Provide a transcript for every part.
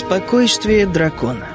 Спокойствие дракона.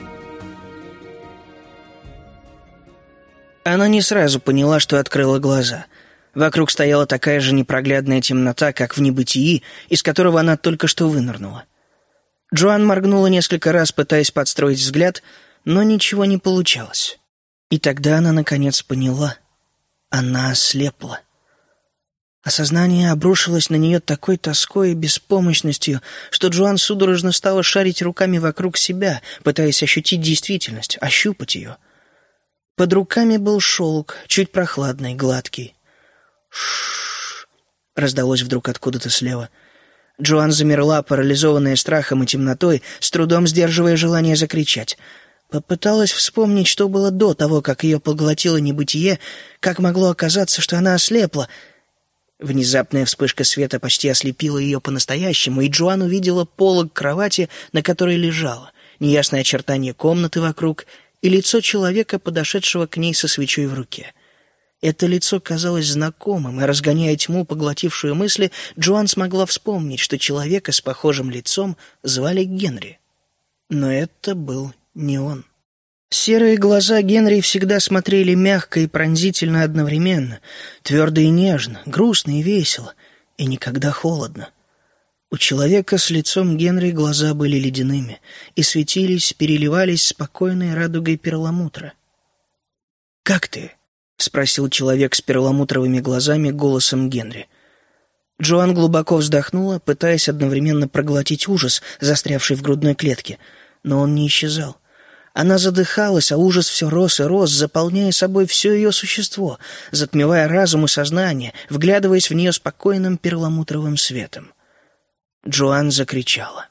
Она не сразу поняла, что открыла глаза. Вокруг стояла такая же непроглядная темнота, как в небытии, из которого она только что вынырнула. Джоан моргнула несколько раз, пытаясь подстроить взгляд, но ничего не получалось. И тогда она наконец поняла. Она ослепла. Осознание обрушилось на нее такой тоской и беспомощностью, что Джоан судорожно стала шарить руками вокруг себя, пытаясь ощутить действительность, ощупать ее. Под руками был шелк, чуть прохладный, гладкий. «Ш-ш-ш!» — раздалось вдруг откуда-то слева. Джоан замерла, парализованная страхом и темнотой, с трудом сдерживая желание закричать. Попыталась вспомнить, что было до того, как ее поглотило небытие, как могло оказаться, что она ослепла. Внезапная вспышка света почти ослепила ее по-настоящему, и Джоан увидела полог кровати, на которой лежала, неясное очертание комнаты вокруг и лицо человека, подошедшего к ней со свечой в руке. Это лицо казалось знакомым, и, разгоняя тьму, поглотившую мысли, Джоан смогла вспомнить, что человека с похожим лицом звали Генри. Но это был не он. Серые глаза Генри всегда смотрели мягко и пронзительно одновременно, твердо и нежно, грустно и весело, и никогда холодно. У человека с лицом Генри глаза были ледяными и светились, переливались спокойной радугой перламутра. «Как ты?» — спросил человек с перламутровыми глазами голосом Генри. Джоан глубоко вздохнула, пытаясь одновременно проглотить ужас, застрявший в грудной клетке, но он не исчезал. Она задыхалась, а ужас все рос и рос, заполняя собой все ее существо, затмевая разум и сознание, вглядываясь в нее спокойным перламутровым светом. Джоан закричала.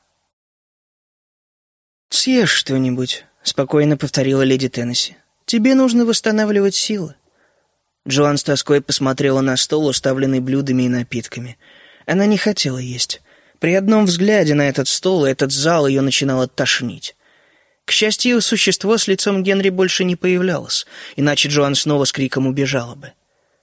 «Съешь что-нибудь», — спокойно повторила леди Теннесси. «Тебе нужно восстанавливать силы». Джоан с тоской посмотрела на стол, уставленный блюдами и напитками. Она не хотела есть. При одном взгляде на этот стол и этот зал ее начинало тошнить. К счастью, существо с лицом Генри больше не появлялось, иначе Джоан снова с криком убежала бы.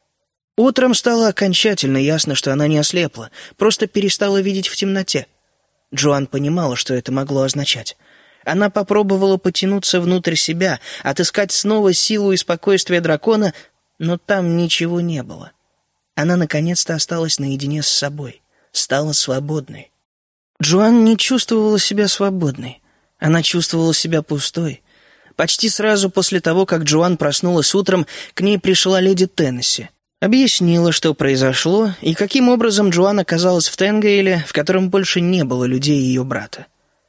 Утром стало окончательно ясно, что она не ослепла, просто перестала видеть в темноте. Джоан понимала, что это могло означать. Она попробовала потянуться внутрь себя, отыскать снова силу и спокойствие дракона, но там ничего не было. Она наконец-то осталась наедине с собой, стала свободной. Джоан не чувствовала себя свободной. Она чувствовала себя пустой. Почти сразу после того, как Джоан проснулась утром, к ней пришла леди Теннесси. Объяснила, что произошло, и каким образом Джоан оказалась в Тенгейле, в котором больше не было людей ее брата.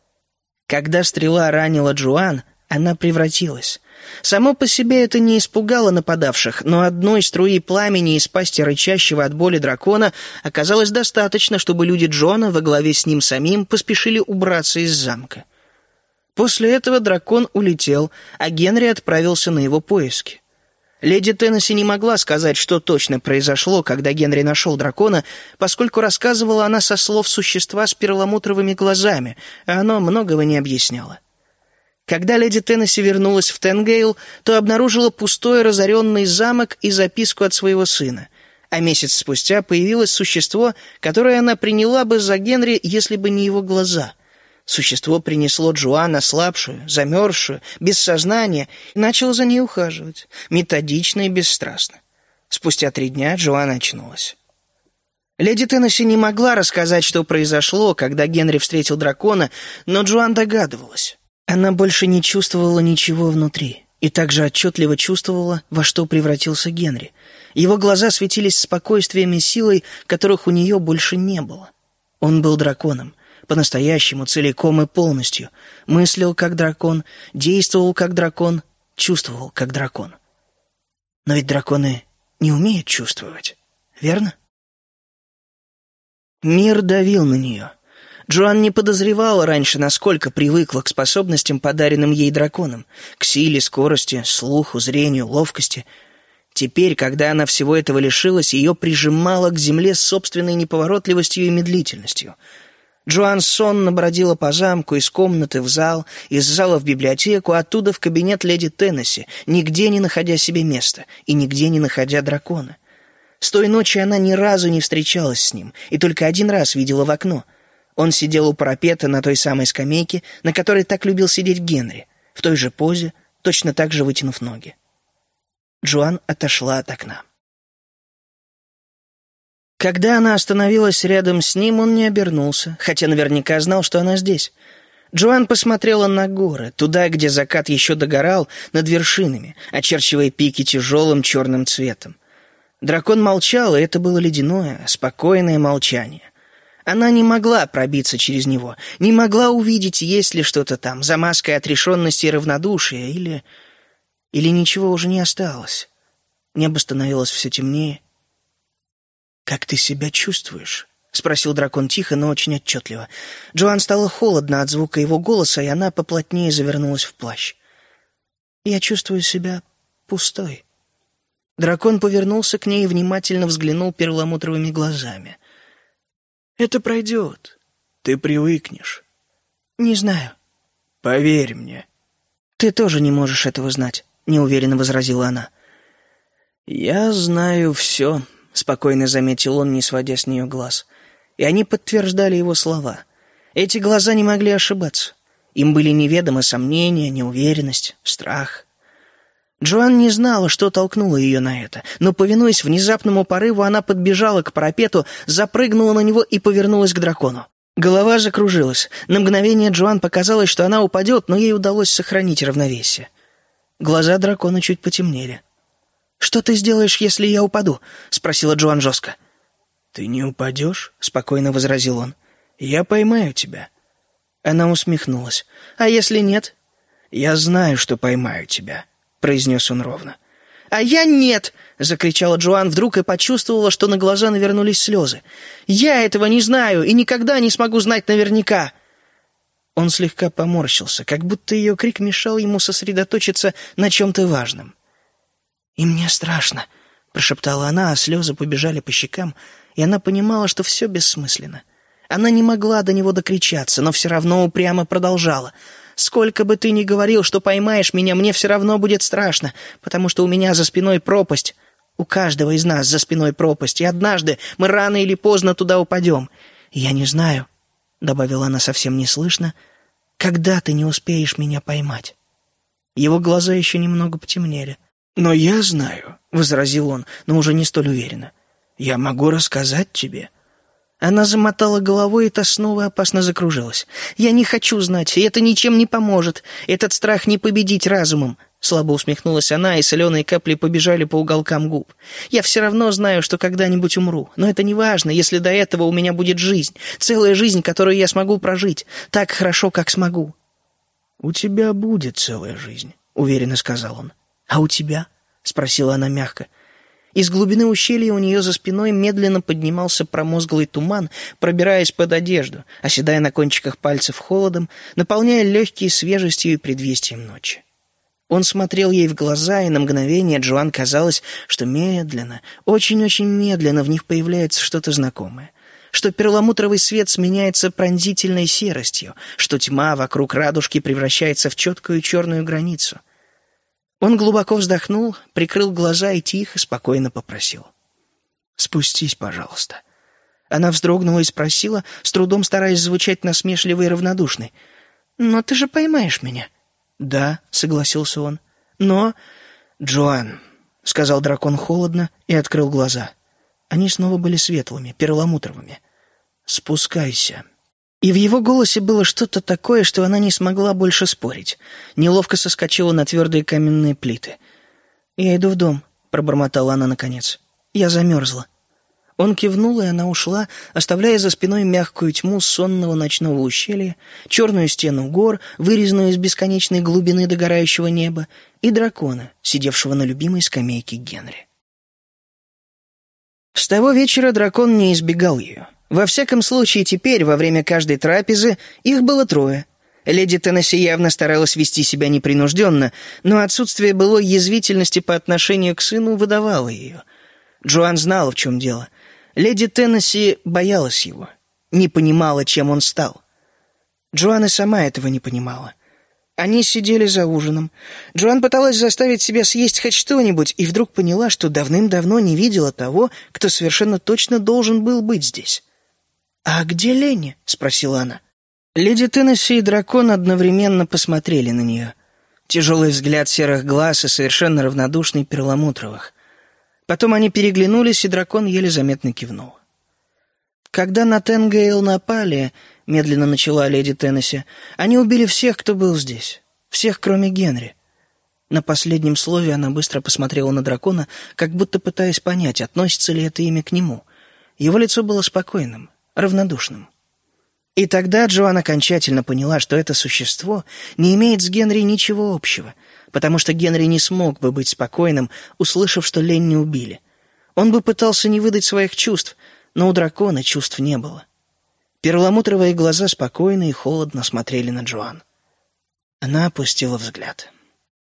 Когда стрела ранила Джоан, она превратилась. Само по себе это не испугало нападавших, но одной струи пламени из пасти рычащего от боли дракона оказалось достаточно, чтобы люди Джона во главе с ним самим поспешили убраться из замка. После этого дракон улетел, а Генри отправился на его поиски. Леди Теннесси не могла сказать, что точно произошло, когда Генри нашел дракона, поскольку рассказывала она со слов существа с перламутровыми глазами, а оно многого не объясняло. Когда леди Теннесси вернулась в Тенгейл, то обнаружила пустой разоренный замок и записку от своего сына. А месяц спустя появилось существо, которое она приняла бы за Генри, если бы не его глаза. Существо принесло Джоан ослабшую, замерзшую, без сознания, и начало за ней ухаживать, методично и бесстрастно. Спустя 3 дня Джоан очнулась. Леди Теннесси не могла рассказать, что произошло, когда Генри встретил дракона, но Джоан догадывалась. Она больше не чувствовала ничего внутри, и также отчетливо чувствовала, во что превратился Генри. Его глаза светились спокойствием и силой, которых у нее больше не было. Он был драконом. По-настоящему, целиком и полностью. Мыслил как дракон, действовал как дракон, чувствовал как дракон. Но ведь драконы не умеют чувствовать, верно? Мир давил на нее. Джоан не подозревала раньше, насколько привыкла к способностям, подаренным ей драконом, к силе, скорости, слуху, зрению, ловкости. Теперь, когда она всего этого лишилась, ее прижимало к земле собственной неповоротливостью и медлительностью. Джоан сонно бродила по замку, из комнаты в зал, из зала в библиотеку, оттуда в кабинет леди Теннесси, нигде не находя себе места и нигде не находя дракона. С той ночи она ни разу не встречалась с ним и только один раз видела в окно. Он сидел у парапета на той самой скамейке, на которой так любил сидеть Генри, в той же позе, точно так же вытянув ноги. Джоан отошла от окна. Когда она остановилась рядом с ним, он не обернулся, хотя наверняка знал, что она здесь. Джоан посмотрела на горы, туда, где закат еще догорал, над вершинами, очерчивая пики тяжелым черным цветом. Дракон молчал, и это было ледяное, спокойное молчание. Она не могла пробиться через него, не могла увидеть, есть ли что-то там, за маской отрешенности и равнодушия, или ничего уже не осталось. Небо становилось все темнее. «Как ты себя чувствуешь?» — спросил дракон тихо, но очень отчетливо. Джоан стало холодно от звука его голоса, и она поплотнее завернулась в плащ. «Я чувствую себя пустой». Дракон повернулся к ней и внимательно взглянул перламутровыми глазами. «Это пройдет. Ты привыкнешь». «Не знаю». «Поверь мне». «Ты тоже не можешь этого знать», — неуверенно возразила она. «Я знаю все», — спокойно заметил он, не сводя с нее глаз. И они подтверждали его слова. Эти глаза не могли ошибаться. Им были неведомы сомнения, неуверенность, страх. Джоан не знала, что толкнуло ее на это, но, повинуясь внезапному порыву, она подбежала к парапету, запрыгнула на него и повернулась к дракону. Голова закружилась. На мгновение Джоан показалось, что она упадет, но ей удалось сохранить равновесие. Глаза дракона чуть потемнели. «Что ты сделаешь, если я упаду?» — спросила Джоан жестко. «Ты не упадешь?» — спокойно возразил он. «Я поймаю тебя». Она усмехнулась. «А если нет?» «Я знаю, что поймаю тебя», — произнес он ровно. «А я нет!» — закричала Джоан вдруг и почувствовала, что на глаза навернулись слезы. «Я этого не знаю и никогда не смогу знать наверняка!» Он слегка поморщился, как будто ее крик мешал ему сосредоточиться на чем-то важном. «И мне страшно», — прошептала она, а слезы побежали по щекам, и она понимала, что все бессмысленно. Она не могла до него докричаться, но все равно упрямо продолжала. «Сколько бы ты ни говорил, что поймаешь меня, мне все равно будет страшно, потому что у меня за спиной пропасть. У каждого из нас за спиной пропасть, и однажды мы рано или поздно туда упадем. И я не знаю», — добавила она совсем неслышно, — «когда ты не успеешь меня поймать». Его глаза еще немного потемнели. «Но я знаю», — возразил он, но уже не столь уверенно. «Я могу рассказать тебе». Она замотала головой, и та снова опасно закружилась. «Я не хочу знать, и это ничем не поможет. Этот страх не победить разумом». Слабо усмехнулась она, и соленые капли побежали по уголкам губ. «Я все равно знаю, что когда-нибудь умру. Но это не важно, если до этого у меня будет жизнь. Целая жизнь, которую я смогу прожить. Так хорошо, как смогу». «У тебя будет целая жизнь», — уверенно сказал он. «А у тебя?» — спросила она мягко. Из глубины ущелья у нее за спиной медленно поднимался промозглый туман, пробираясь под одежду, оседая на кончиках пальцев холодом, наполняя легкие свежестью и предвестием ночи. Он смотрел ей в глаза, и на мгновение Джоан казалось, что медленно, очень-очень медленно в них появляется что-то знакомое, что перламутровый свет сменяется пронзительной серостью, что тьма вокруг радужки превращается в четкую черную границу. Он глубоко вздохнул, прикрыл глаза и тихо, спокойно попросил: «Спустись, пожалуйста». Она вздрогнула и спросила, с трудом стараясь звучать насмешливой и равнодушной: «Но ты же поймаешь меня». «Да», — согласился он. «Но...» «Джоан», — сказал дракон холодно и открыл глаза. Они снова были светлыми, перламутровыми. «Спускайся». И в его голосе было что-то такое, что она не смогла больше спорить. Неловко соскочила на твердые каменные плиты. «Я иду в дом», — пробормотала она наконец. «Я замерзла». Он кивнул, и она ушла, оставляя за спиной мягкую тьму сонного ночного ущелья, черную стену гор, вырезанную из бесконечной глубины догорающего неба, и дракона, сидевшего на любимой скамейке Генри. С того вечера дракон не избегал ее. Во всяком случае, теперь, во время каждой трапезы, их было трое. Леди Теннесси явно старалась вести себя непринужденно, но отсутствие былой язвительности по отношению к сыну выдавало ее. Джоан знала, в чем дело. Леди Теннесси боялась его, не понимала, чем он стал. Джоан и сама этого не понимала. Они сидели за ужином. Джоан пыталась заставить себя съесть хоть что-нибудь, и вдруг поняла, что давным-давно не видела того, кто совершенно точно должен был быть здесь. «А где Ленни?» — спросила она. Леди Теннесси и дракон одновременно посмотрели на нее. Тяжелый взгляд серых глаз и совершенно равнодушный перламутровых. Потом они переглянулись, и дракон еле заметно кивнул. «Когда на Тенгейл напали, — медленно начала леди Теннесси, — они убили всех, кто был здесь. Всех, кроме Генри». На последнем слове она быстро посмотрела на дракона, как будто пытаясь понять, относится ли это имя к нему. Его лицо было спокойным, равнодушным. И тогда Джоан окончательно поняла, что это существо не имеет с Генри ничего общего, потому что Генри не смог бы быть спокойным, услышав, что Ленни убили. Он бы пытался не выдать своих чувств, но у дракона чувств не было. Перламутровые глаза спокойно и холодно смотрели на Джоан. Она опустила взгляд.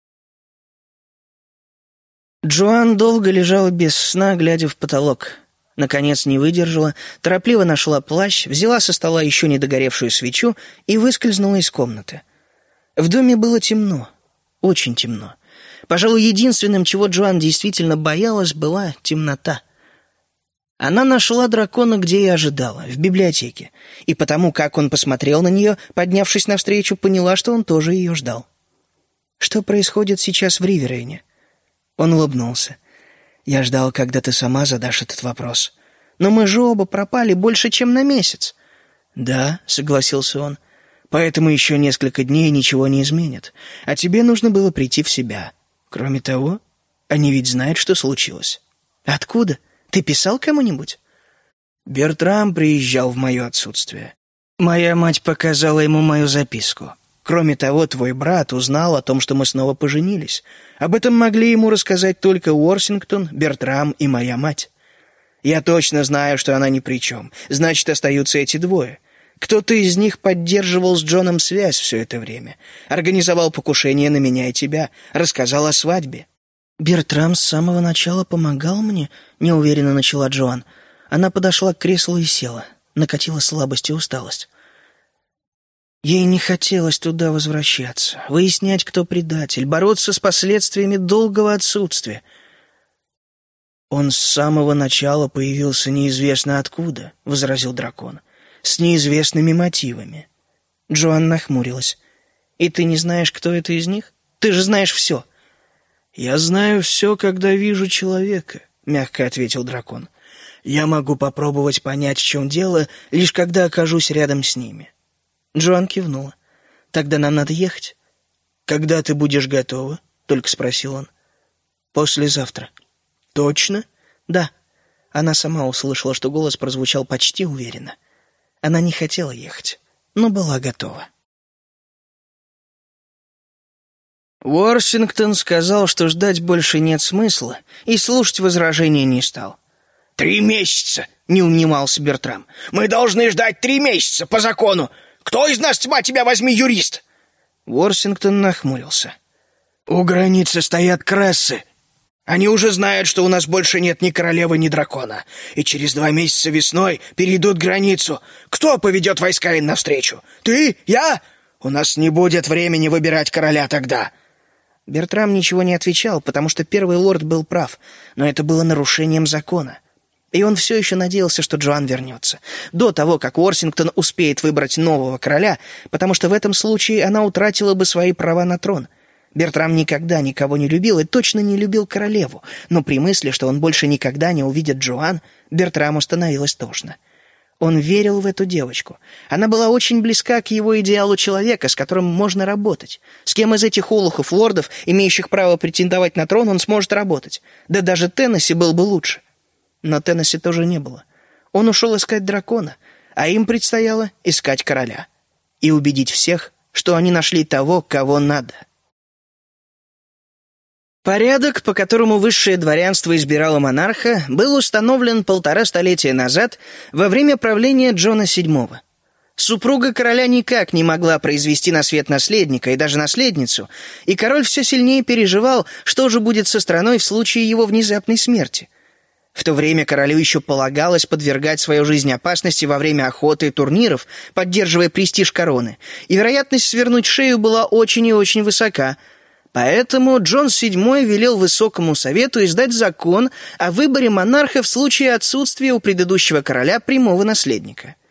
Джоан долго лежала без сна, глядя в потолок. Наконец не выдержала, торопливо нашла плащ, взяла со стола еще не догоревшую свечу и выскользнула из комнаты. В доме было темно, очень темно. Пожалуй, единственным, чего Джоан действительно боялась, была темнота. Она нашла дракона, где и ожидала, в библиотеке, и потому, как он посмотрел на нее, поднявшись навстречу, поняла, что он тоже ее ждал. «Что происходит сейчас в Риверейне?» Он улыбнулся. «Я ждал, когда ты сама задашь этот вопрос. Но мы же оба пропали больше, чем на месяц». «Да», — согласился он, — «поэтому еще несколько дней ничего не изменит. А тебе нужно было прийти в себя. Кроме того, они ведь знают, что случилось». «Откуда? Ты писал кому-нибудь?» «Бертрам приезжал в мое отсутствие. Моя мать показала ему мою записку. Кроме того, твой брат узнал о том, что мы снова поженились. Об этом могли ему рассказать только Уорсингтон, Бертрам и моя мать. Я точно знаю, что она ни при чем. Значит, остаются эти двое. Кто-то из них поддерживал с Джоном связь все это время. Организовал покушение на меня и тебя. Рассказал о свадьбе». «Бертрам с самого начала помогал мне?» — неуверенно начала Джоан. Она подошла к креслу и села. Накатила слабость и усталость. Ей не хотелось туда возвращаться, выяснять, кто предатель, бороться с последствиями долгого отсутствия. «Он с самого начала появился неизвестно откуда», — возразил дракон, — «с неизвестными мотивами». Джоан нахмурилась. «И ты не знаешь, кто это из них? Ты же знаешь все». «Я знаю все, когда вижу человека», — мягко ответил дракон. «Я могу попробовать понять, в чем дело, лишь когда окажусь рядом с ними». Джоан кивнула. «Тогда нам надо ехать». «Когда ты будешь готова?» — только спросил он. «Послезавтра». «Точно?» «Да». Она сама услышала, что голос прозвучал почти уверенно. Она не хотела ехать, но была готова. Уорсингтон сказал, что ждать больше нет смысла, и слушать возражения не стал. 3 месяца!» — не унимался Бертрам. «Мы должны ждать 3 месяца по закону! Кто из нас, тьма тебя возьми, юрист?» Уорсингтон нахмурился. «У границы стоят крессы. Они уже знают, что у нас больше нет ни королевы, ни дракона. И через 2 месяца весной перейдут границу. Кто поведет войска им навстречу? Ты? Я? У нас не будет времени выбирать короля тогда». Бертрам ничего не отвечал, потому что первый лорд был прав, но это было нарушением закона. И он все еще надеялся, что Джоан вернется. До того, как Уорсингтон успеет выбрать нового короля, потому что в этом случае она утратила бы свои права на трон. Бертрам никогда никого не любил и точно не любил королеву, но при мысли, что он больше никогда не увидит Джоан, Бертраму становилось тошно. Он верил в эту девочку. Она была очень близка к его идеалу человека, с которым можно работать. С кем из этих олухов-лордов, имеющих право претендовать на трон, он сможет работать? Да даже Теннесси был бы лучше. Но Теннесси тоже не было. Он ушел искать дракона, а им предстояло искать короля. И убедить всех, что они нашли того, кого надо. Порядок, по которому высшее дворянство избирало монарха, был установлен 1,5 столетия назад во время правления Джона VII. Супруга короля никак не могла произвести на свет наследника и даже наследницу, и король все сильнее переживал, что же будет со страной в случае его внезапной смерти. В то время королю еще полагалось подвергать свою жизнь опасности во время охоты и турниров, поддерживая престиж короны, и вероятность свернуть шею была очень и очень высока. Поэтому Джон VII велел Высокому Совету издать закон о выборе монарха в случае отсутствия у предыдущего короля прямого наследника.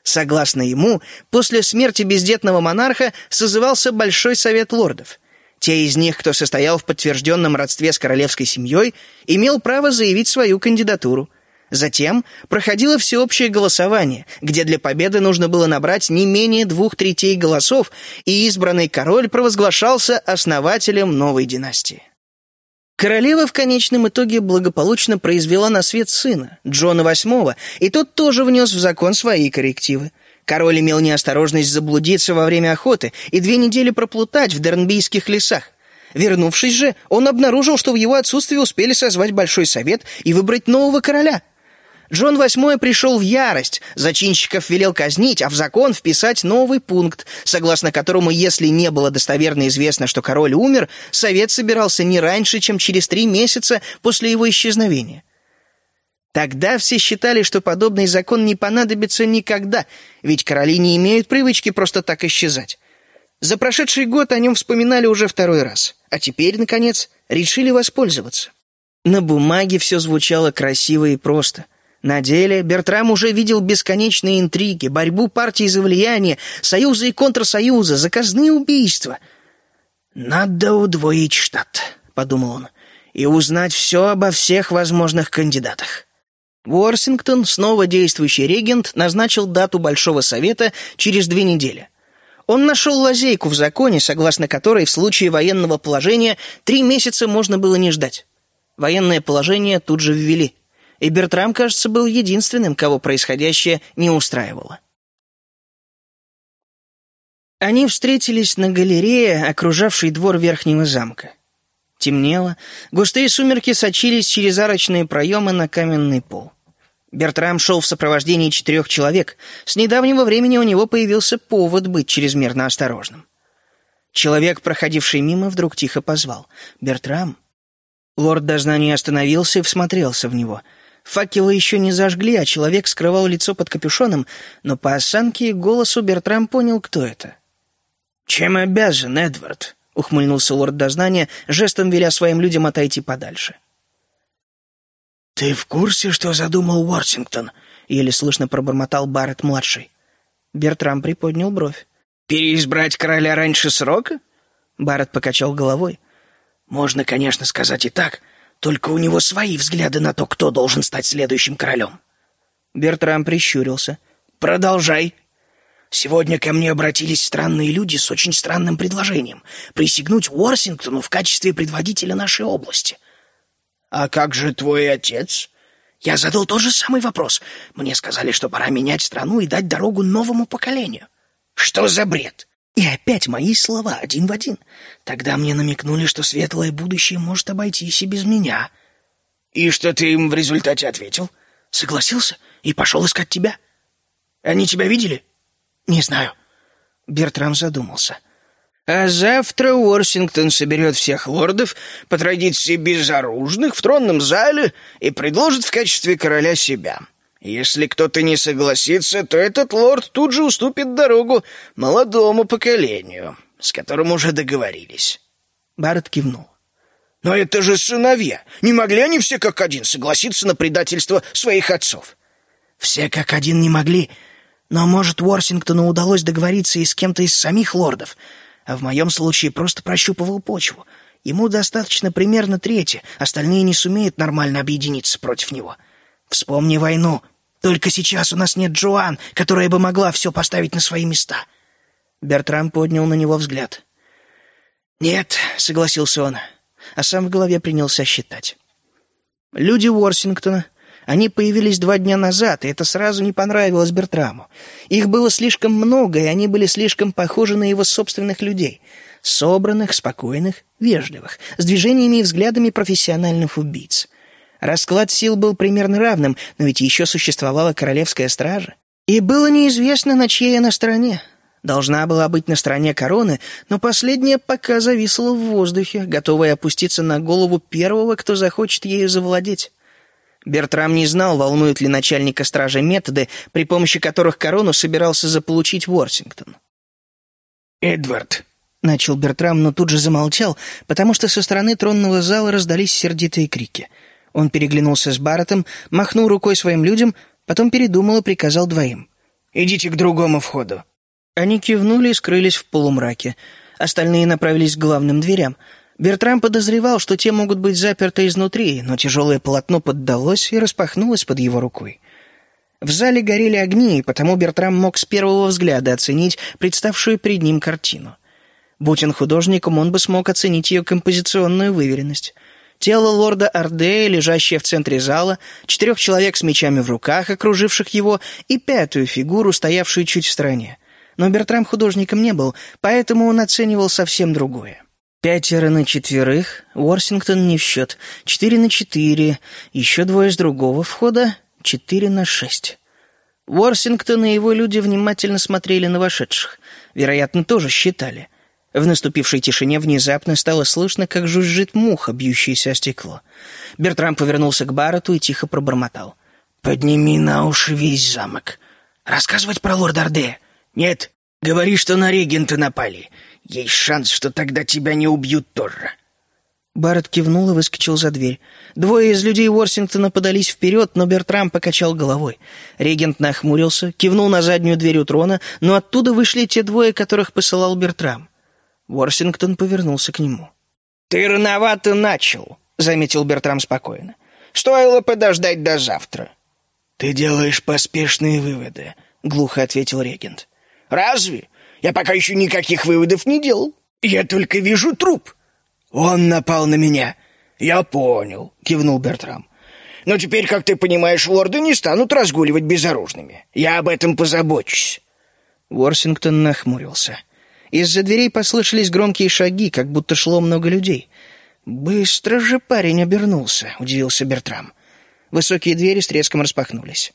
Согласно ему, после смерти бездетного монарха созывался Большой совет лордов. Те из них, кто состоял в подтвержденном родстве с королевской семьей, имел право заявить свою кандидатуру. Затем проходило всеобщее голосование, где для победы нужно было набрать не менее 2/3 голосов, и избранный король провозглашался основателем новой династии. Королева в конечном итоге благополучно произвела на свет сына, Джона VIII, и тот тоже внес в закон свои коррективы. Король имел неосторожность заблудиться во время охоты и 2 недели проплутать в Дернбийских лесах. Вернувшись же, он обнаружил, что в его отсутствие успели созвать Большой совет и выбрать нового короля. Джон VIII пришел в ярость, зачинщиков велел казнить, а в закон вписать новый пункт, согласно которому, если не было достоверно известно, что король умер, совет собирался не раньше, чем через 3 месяца после его исчезновения. Тогда все считали, что подобный закон не понадобится никогда, ведь короли не имеют привычки просто так исчезать. За прошедший год о нем вспоминали уже 2-й раз, а теперь, наконец, решили воспользоваться. На бумаге все звучало красиво и просто. На деле Бертрам уже видел бесконечные интриги, борьбу партий за влияние, союзы и контрсоюзы, заказные убийства. «Надо удвоить штат», — подумал он, — «и узнать все обо всех возможных кандидатах». Уорсингтон, снова действующий регент, назначил дату Большого совета через 2 недели. Он нашел лазейку в законе, согласно которой в случае военного положения 3 месяца можно было не ждать. Военное положение тут же ввели. И Бертрам, кажется, был единственным, кого происходящее не устраивало. Они встретились на галерее, окружавшей двор Верхнего замка. Темнело, густые сумерки сочились через арочные проемы на каменный пол. Бертрам шел в сопровождении 4 человек. С недавнего времени у него появился повод быть чрезмерно осторожным. Человек, проходивший мимо, вдруг тихо позвал: «Бертрам». Лорд дознания остановился и всмотрелся в него. Факелы еще не зажгли, а человек скрывал лицо под капюшоном, но по осанке и голосу Бертрам понял, кто это. «Чем обязан, Эдвард?» — ухмыльнулся лорд дознания, жестом веля своим людям отойти подальше. «Ты в курсе, что задумал Уорсингтон?» — еле слышно пробормотал Барретт-младший. Бертрам приподнял бровь. «Переизбрать короля раньше срока?» Барретт покачал головой. «Можно, конечно, сказать и так, только у него свои взгляды на то, кто должен стать следующим королем». Бертрам прищурился. «Продолжай». «Сегодня ко мне обратились странные люди с очень странным предложением — присягнуть Уорсингтону в качестве предводителя нашей области». «А как же твой отец?» «Я задал тот же самый вопрос. Мне сказали, что пора менять страну и дать дорогу новому поколению». «Что за бред?» И опять мои слова, 1 в 1. Тогда мне намекнули, что светлое будущее может обойтись и без меня. «И что ты им в результате ответил?» «Согласился и пошел искать тебя». «Они тебя видели?» «Не знаю». Бертрам задумался. «А завтра Уорсингтон соберет всех лордов, по традиции безоружных, в тронном зале и предложит в качестве короля себя. Если кто-то не согласится, то этот лорд тут же уступит дорогу молодому поколению, с которым уже договорились». Барретт кивнул. «Но это же сыновья! Не могли они все как один согласиться на предательство своих отцов?» «Все как один не могли, но, может, Уорсингтону удалось договориться и с кем-то из самих лордов, а в моем случае просто прощупывал почву. Ему достаточно примерно 1/3, остальные не сумеют нормально объединиться против него. Вспомни войну. Только сейчас у нас нет Джоан, которая бы могла все поставить на свои места». Бертрам поднял на него взгляд. «Нет», — согласился он, а сам в голове принялся считать. Люди Уорсингтона, они появились 2 дня назад, и это сразу не понравилось Бертраму. Их было слишком много, и они были слишком похожи на его собственных людей. Собранных, спокойных, вежливых, с движениями и взглядами профессиональных убийц. Расклад сил был примерно равным, но ведь еще существовала королевская стража. И было неизвестно, на чьей она стороне. Должна была быть на стороне короны, но последняя пока зависла в воздухе, готовая опуститься на голову первого, кто захочет ею завладеть. Бертрам не знал, волнуют ли начальника стражи методы, при помощи которых корону собирался заполучить Уорсингтон. «Эдвард», — начал Бертрам, но тут же замолчал, потому что со стороны тронного зала раздались сердитые крики. Он переглянулся с Барреттом, махнул рукой своим людям, потом передумал и приказал 2: Идите к другому входу». Они кивнули и скрылись в полумраке. Остальные направились к главным дверям. Бертрам подозревал, что те могут быть заперты изнутри, но тяжелое полотно поддалось и распахнулось под его рукой. В зале горели огни, и потому Бертрам мог с первого взгляда оценить представшую перед ним картину. Будь он художником, он бы смог оценить ее композиционную выверенность. Тело лорда Ардея, лежащее в центре зала, 4 человек с мечами в руках, окруживших его, и 5-ю фигуру, стоявшую чуть в стороне. Но Бертрам художником не был, поэтому он оценивал совсем другое. 5 на 4, Уорсингтон не в счет, 4 на 4, еще 2 с другого входа, 4 на 6. Уорсингтон и его люди внимательно смотрели на вошедших. Вероятно, тоже считали. В наступившей тишине внезапно стало слышно, как жужжит муха, бьющаяся о стекло. Бертрам повернулся к Барретту и тихо пробормотал. «Подними на уши весь замок. Рассказывать про лорда Ардея? Нет, говори, что на регента напали. Есть шанс, что тогда тебя не убьют тоже». Барретт кивнул и выскочил за дверь. 2 из людей Уорсингтона подались вперед, но Бертрам покачал головой. Регент нахмурился, кивнул на заднюю дверь у трона, но оттуда вышли те 2, которых посылал Бертрам. Уорсингтон повернулся к нему. «Ты рановато начал», — заметил Бертрам спокойно. «Стоило подождать до завтра». «Ты делаешь поспешные выводы», — глухо ответил регент. «Разве? Я пока еще никаких выводов не делал. Я только вижу труп». «Он напал на меня». «Я понял», — кивнул Бертрам. «Но теперь, как ты понимаешь, лорды не станут разгуливать безоружными. Я об этом позабочусь». Уорсингтон нахмурился. Из-за дверей послышались громкие шаги, как будто шло много людей. «Быстро же парень обернулся», — удивился Бертрам. Высокие двери с треском распахнулись.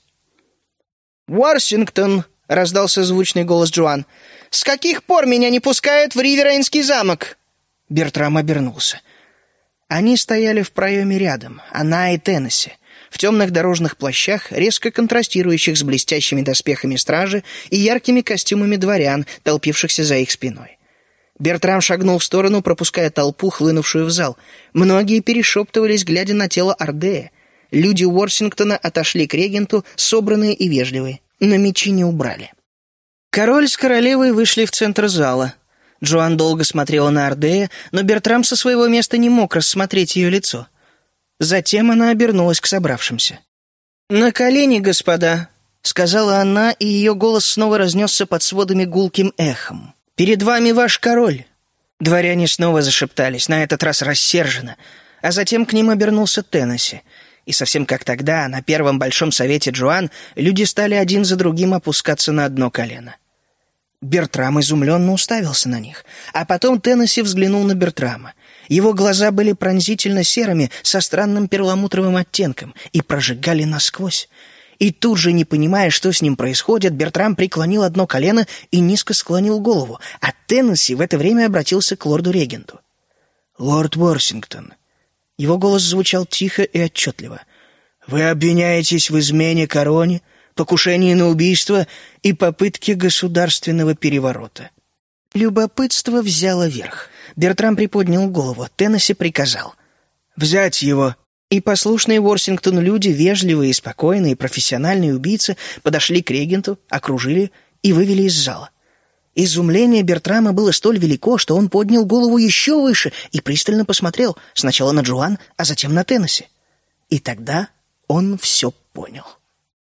«Уорсингтон!» — раздался звучный голос Джоан. «С каких пор меня не пускают в Риверейнский замок?» Бертрам обернулся. Они стояли в проеме рядом, она и Теннесси, в темных дорожных плащах, резко контрастирующих с блестящими доспехами стражи и яркими костюмами дворян, толпившихся за их спиной. Бертрам шагнул в сторону, пропуская толпу, хлынувшую в зал. Многие перешептывались, глядя на тело Ардея. Люди Уорсингтона отошли к регенту, собранные и вежливые, но мечи не убрали. Король с королевой вышли в центр зала. Джоан долго смотрела на Ардея, но Бертрам со своего места не мог рассмотреть ее лицо. Затем она обернулась к собравшимся. «На колени, господа», — сказала она, и ее голос снова разнесся под сводами гулким эхом. «Перед вами ваш король». Дворяне снова зашептались, на этот раз рассерженно, а затем к ним обернулся Теннесси. И совсем как тогда, на первом большом совете Джоан, люди стали один за другим опускаться на одно колено. Бертрам изумленно уставился на них, а потом Теннесси взглянул на Бертрама. Его глаза были пронзительно серыми, со странным перламутровым оттенком, и прожигали насквозь. И тут же, не понимая, что с ним происходит, Бертрам преклонил одно колено и низко склонил голову, а Теннесси в это время обратился к лорду-регенту. «Лорд Уорсингтон». Его голос звучал тихо и отчетливо. «Вы обвиняетесь в измене короне, покушении на убийство и попытке государственного переворота». Любопытство взяло верх. Бертрам приподнял голову. Теннесси приказал: «Взять его». И послушные Уорсингтону люди, вежливые и спокойные, профессиональные убийцы, подошли к регенту, окружили и вывели из зала. Изумление Бертрама было столь велико, что он поднял голову еще выше и пристально посмотрел сначала на Джоан, а затем на Теннесси. И тогда он все понял.